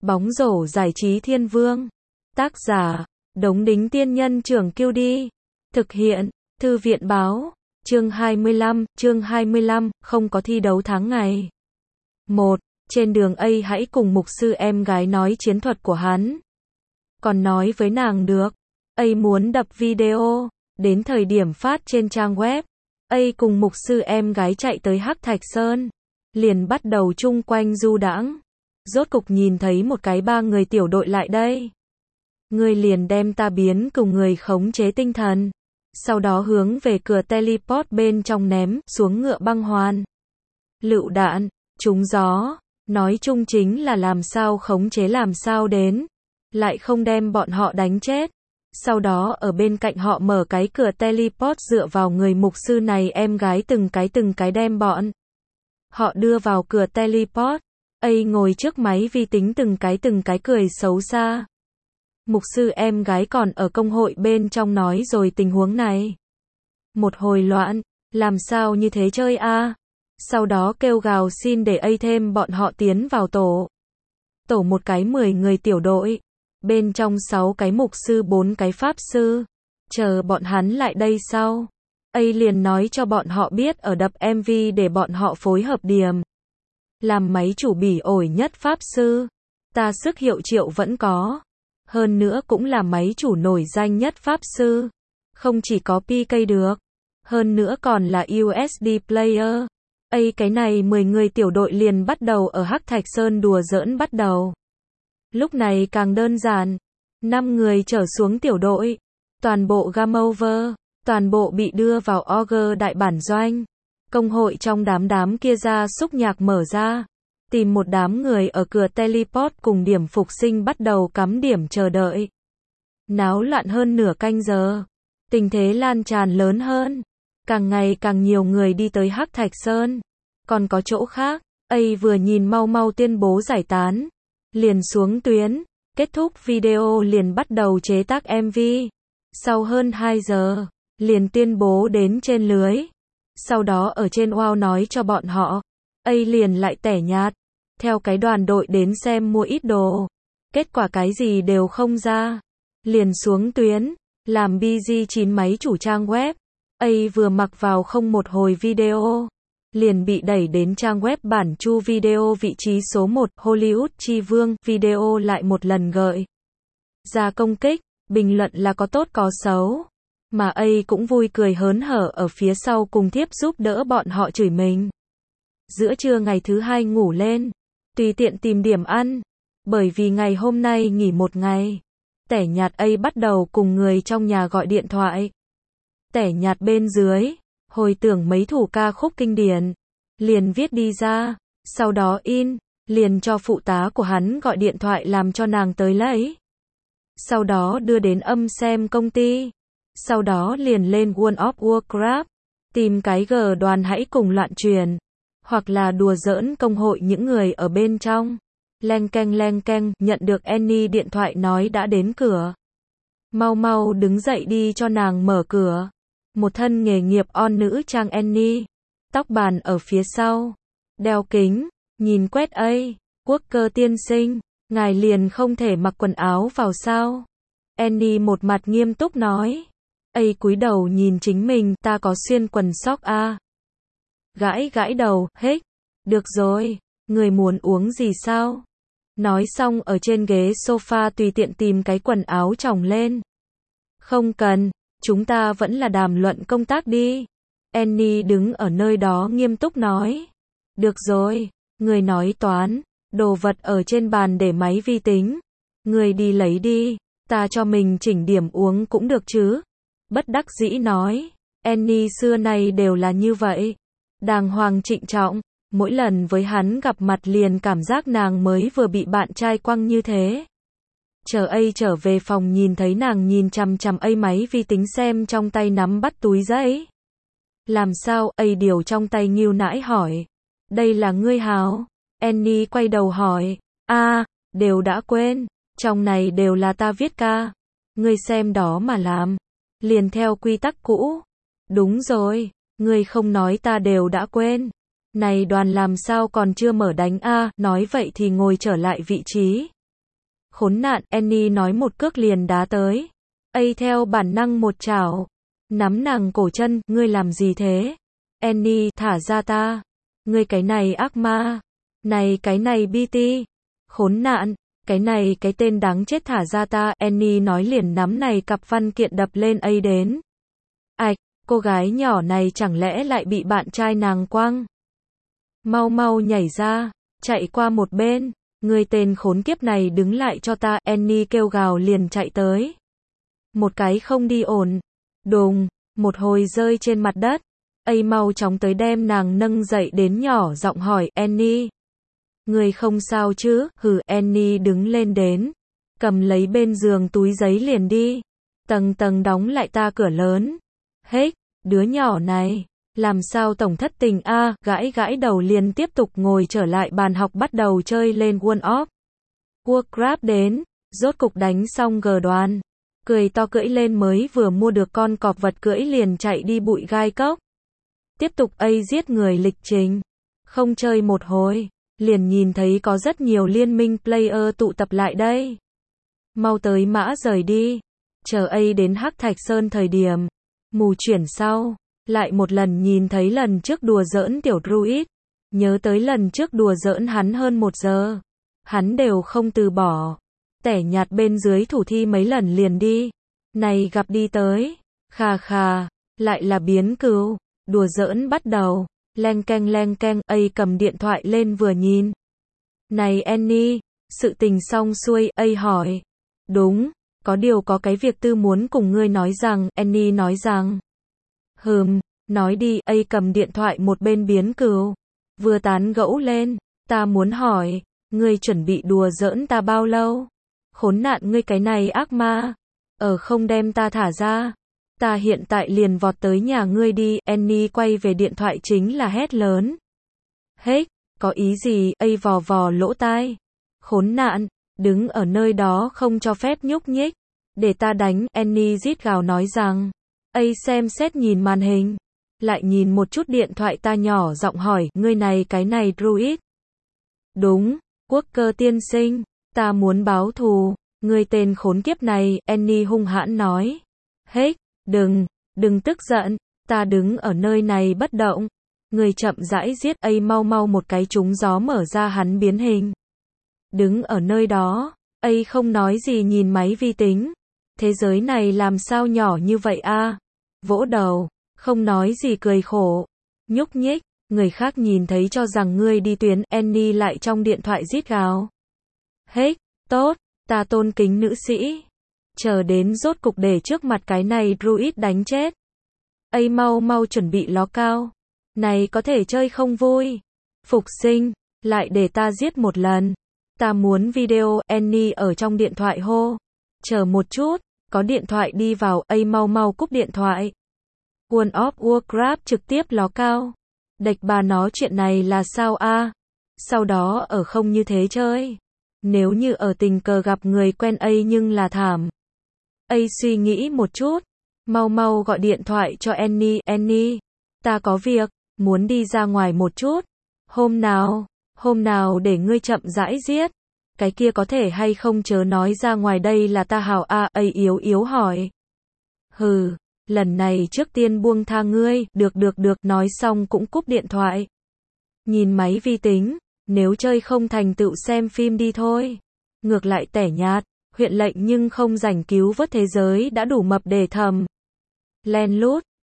Bóng rổ giải trí thiên vương. Tác giả, Đống Đính Tiên Nhân Trưởng Kiêu Đi. Thực hiện, Thư viện Báo. Chương 25, không có thi đấu tháng ngày. 1. Trên đường A hãy cùng mục sư em gái nói chiến thuật của hắn. Còn nói với nàng được. A muốn đập video. Đến thời điểm phát trên trang web. A cùng mục sư em gái chạy tới Hắc Thạch Sơn. Liền bắt đầu chung quanh du đãng. Rốt cục nhìn thấy một cái 3 người tiểu đội lại đây. Người liền đem ta biến cùng người khống chế tinh thần. Sau đó hướng về cửa teleport bên trong ném xuống ngựa băng hoàn. Lựu đạn, trúng gió. Nói chung chính là làm sao khống chế làm sao đến. Lại không đem bọn họ đánh chết. Sau đó ở bên cạnh họ mở cái cửa teleport dựa vào người mục sư này em gái từng cái đem bọn họ đưa vào cửa teleport. A ngồi trước máy vi tính từng cái cười xấu xa. Mục sư em gái còn ở công hội bên trong nói rồi tình huống này. Một hồi loạn, làm sao như thế chơi a? Sau đó kêu gào xin để A thêm bọn họ tiến vào tổ. Tổ một cái 10 người tiểu đội. Bên trong 6 cái mục sư 4 cái pháp sư. Chờ bọn hắn lại đây sau. A liền nói cho bọn họ biết ở đập MV để bọn họ phối hợp điểm. Làm máy chủ bỉ ổi nhất pháp sư. Ta sức hiệu triệu vẫn có. Hơn nữa cũng là máy chủ nổi danh nhất pháp sư. Không chỉ có PK được. Hơn nữa còn là USD player. A cái này 10 người tiểu đội liền bắt đầu ở Hắc Thạch Sơn đùa giỡn bắt đầu. Lúc này càng đơn giản. 5 người trở xuống tiểu đội. Toàn bộ game over. Toàn bộ bị đưa vào Auger đại bản doanh. Công hội trong đám kia ra xúc nhạc mở ra. Tìm một đám người ở cửa teleport cùng điểm phục sinh bắt đầu cắm điểm chờ đợi. Náo loạn hơn nửa canh giờ. Tình thế lan tràn lớn hơn. Càng ngày càng nhiều người đi tới Hắc Thạch Sơn. Còn có chỗ khác. A vừa nhìn mau tuyên bố giải tán. Liền xuống tuyến. Kết thúc video liền bắt đầu chế tác MV. Sau hơn 2 giờ. Liền tuyên bố đến trên lưới. Sau đó ở trên WoW nói cho bọn họ. A liền lại tẻ nhạt. Theo cái đoàn đội đến xem mua ít đồ. Kết quả cái gì đều không ra. Liền xuống tuyến. Làm BG9 máy chủ trang web. A vừa mặc vào không một hồi video. Liền bị đẩy đến trang web bản chu video vị trí số 1 Hollywood Chi Vương. Video lại một lần gợi ra công kích. Bình luận là có tốt có xấu. Mà A cũng vui cười hớn hở ở phía sau cùng tiếp giúp đỡ bọn họ chửi mình. Giữa trưa ngày thứ 2 ngủ lên. Tùy tiện tìm điểm ăn. Bởi vì ngày hôm nay nghỉ một ngày. Tẻ nhạt A bắt đầu cùng người trong nhà gọi điện thoại. Tẻ nhạt bên dưới. Hồi tưởng mấy thủ ca khúc kinh điển. Liền viết đi ra. Sau đó in. Liền cho phụ tá của hắn gọi điện thoại làm cho nàng tới lấy. Sau đó đưa đến âm xem công ty. Sau đó liền lên World of Warcraft. Tìm cái G đoàn hãy cùng loạn truyền. Hoặc là đùa giỡn công hội những người ở bên trong. Leng keng, nhận được Annie điện thoại nói đã đến cửa. Mau đứng dậy đi cho nàng mở cửa. Một thân nghề nghiệp on nữ trang Annie. Tóc bàn ở phía sau. Đeo kính, nhìn quét A. Quốc cơ tiên sinh, ngài liền không thể mặc quần áo vào sao? Annie một mặt nghiêm túc nói. A cúi đầu nhìn chính mình, ta có xuyên quần sóc a. Gãi đầu, hếch. Được rồi, người muốn uống gì sao? Nói xong ở trên ghế sofa tùy tiện tìm cái quần áo chồng lên. Không cần, chúng ta vẫn là đàm luận công tác đi. Annie đứng ở nơi đó nghiêm túc nói. Được rồi, người nói toán, đồ vật ở trên bàn để máy vi tính. Người đi lấy đi, ta cho mình chỉnh điểm uống cũng được chứ. Bất đắc dĩ nói. Annie xưa nay đều là như vậy. Đàng hoàng trịnh trọng. Mỗi lần với hắn gặp mặt liền cảm giác nàng mới vừa bị bạn trai quăng như thế. Chờ A trở về phòng nhìn thấy nàng nhìn chằm A máy vi tính xem trong tay nắm bắt túi giấy. Làm sao? A điều trong tay nghêu nãi hỏi. Đây là ngươi hào? Annie quay đầu hỏi. Đều đã quên. Trong này đều là ta viết ca. Ngươi xem đó mà làm. Liền theo quy tắc cũ. Đúng rồi. Ngươi không nói ta đều đã quên. Này đoàn làm sao còn chưa mở đánh a? Nói vậy thì ngồi trở lại vị trí. Khốn nạn, Annie nói một cước liền đá tới. A theo bản năng một chảo. Nắm nàng cổ chân, ngươi làm gì thế? Annie, thả ra ta. Ngươi cái này ác ma. Này cái này BT. Khốn nạn, cái tên đáng chết thả ra ta. Annie nói liền nắm này cặp văn kiện đập lên A đến. Ạch, cô gái nhỏ này chẳng lẽ lại bị bạn trai nàng quăng? Mau mau nhảy ra, chạy qua một bên. Người tên khốn kiếp này đứng lại cho ta. Annie kêu gào liền chạy tới. Một cái không đi ổn. Đùng, một hồi rơi trên mặt đất. A mau chóng tới đem nàng nâng dậy đến nhỏ giọng hỏi Annie. Người không sao chứ? Hừ. Annie đứng lên đến. Cầm lấy bên giường túi giấy liền đi. Tầng tầng đóng lại ta cửa lớn. Hết, đứa nhỏ này. Làm sao tổng thất tình a? Gãi gãi đầu liền tiếp tục ngồi trở lại bàn học bắt đầu chơi lên World of Warcraft đến. Rốt cục đánh xong G đoàn. Cười to cưỡi lên mới vừa mua được con cọp vật cưỡi liền chạy đi bụi gai cốc. Tiếp tục A giết người lịch trình. Không chơi một hồi, liền nhìn thấy có rất nhiều liên minh player tụ tập lại đây. Mau tới mã rời đi. Chờ A đến Hắc Thạch Sơn thời điểm. Mù chuyển sau. Lại một lần nhìn thấy lần trước đùa giỡn tiểu druid. Nhớ tới lần trước đùa giỡn hắn hơn 1 giờ. Hắn đều không từ bỏ. Tẻ nhạt bên dưới thủ thi mấy lần liền đi. Này gặp đi tới. Khà khà. Lại là biến cừu. Đùa giỡn bắt đầu. Leng keng A cầm điện thoại lên vừa nhìn. Này Annie. Sự tình xong xuôi. A hỏi. Đúng. Có điều có cái việc tư muốn cùng ngươi nói rằng. Annie nói rằng. Nói đi. A cầm điện thoại một bên biến cừu. Vừa tán gẫu lên. Ta muốn hỏi. Ngươi chuẩn bị đùa giỡn ta bao lâu? Khốn nạn ngươi cái này ác ma. Không đem ta thả ra. Ta hiện tại liền vọt tới nhà ngươi đi. Annie quay về điện thoại chính là hét lớn. Hết, có ý gì? A vò vò lỗ tai. Khốn nạn, đứng ở nơi đó không cho phép nhúc nhích. Để ta đánh. Annie rít gào nói rằng. A xem xét nhìn màn hình. Lại nhìn một chút điện thoại ta nhỏ giọng hỏi. Ngươi này cái này druid. Đúng, quốc cơ tiên sinh. Ta muốn báo thù. Ngươi tên khốn kiếp này. Annie hung hãn nói. Hết, đừng tức giận. Ta đứng ở nơi này bất động. Ngươi chậm rãi giết. A mau mau một cái trúng gió mở ra hắn biến hình. Đứng ở nơi đó. A không nói gì nhìn máy vi tính. Thế giới này làm sao nhỏ như vậy a? Vỗ đầu. Không nói gì cười khổ. Nhúc nhích. Người khác nhìn thấy cho rằng ngươi đi tuyến. Annie lại trong điện thoại rít gào. Hết, tốt. Ta tôn kính nữ sĩ. Chờ đến rốt cục để trước mặt cái này druid đánh chết. A mau mau chuẩn bị ló cao. Này có thể chơi không vui. Phục sinh. Lại để ta giết một lần. Ta muốn video. Annie ở trong điện thoại hô. Chờ một chút. Có điện thoại đi vào. A mau mau cúp điện thoại. World of Warcraft trực tiếp ló cao. Địch bà nó chuyện này là sao a? Sau đó ở không như thế chơi. Nếu như ở tình cờ gặp người quen A nhưng là thảm. A suy nghĩ một chút. Mau mau gọi điện thoại cho Annie. Annie, ta có việc, muốn đi ra ngoài một chút. Hôm nào để ngươi chậm rãi giết. Cái kia có thể hay không chớ nói ra ngoài đây là ta hảo a. A yếu yếu hỏi. Lần này trước tiên buông tha ngươi. Được nói xong cũng cúp điện thoại. Nhìn máy vi tính. Nếu chơi không thành tựu xem phim đi thôi. Ngược lại tẻ nhạt, huyện lệnh nhưng không rảnh cứu vớt thế giới đã đủ mập để thầm. Len lút,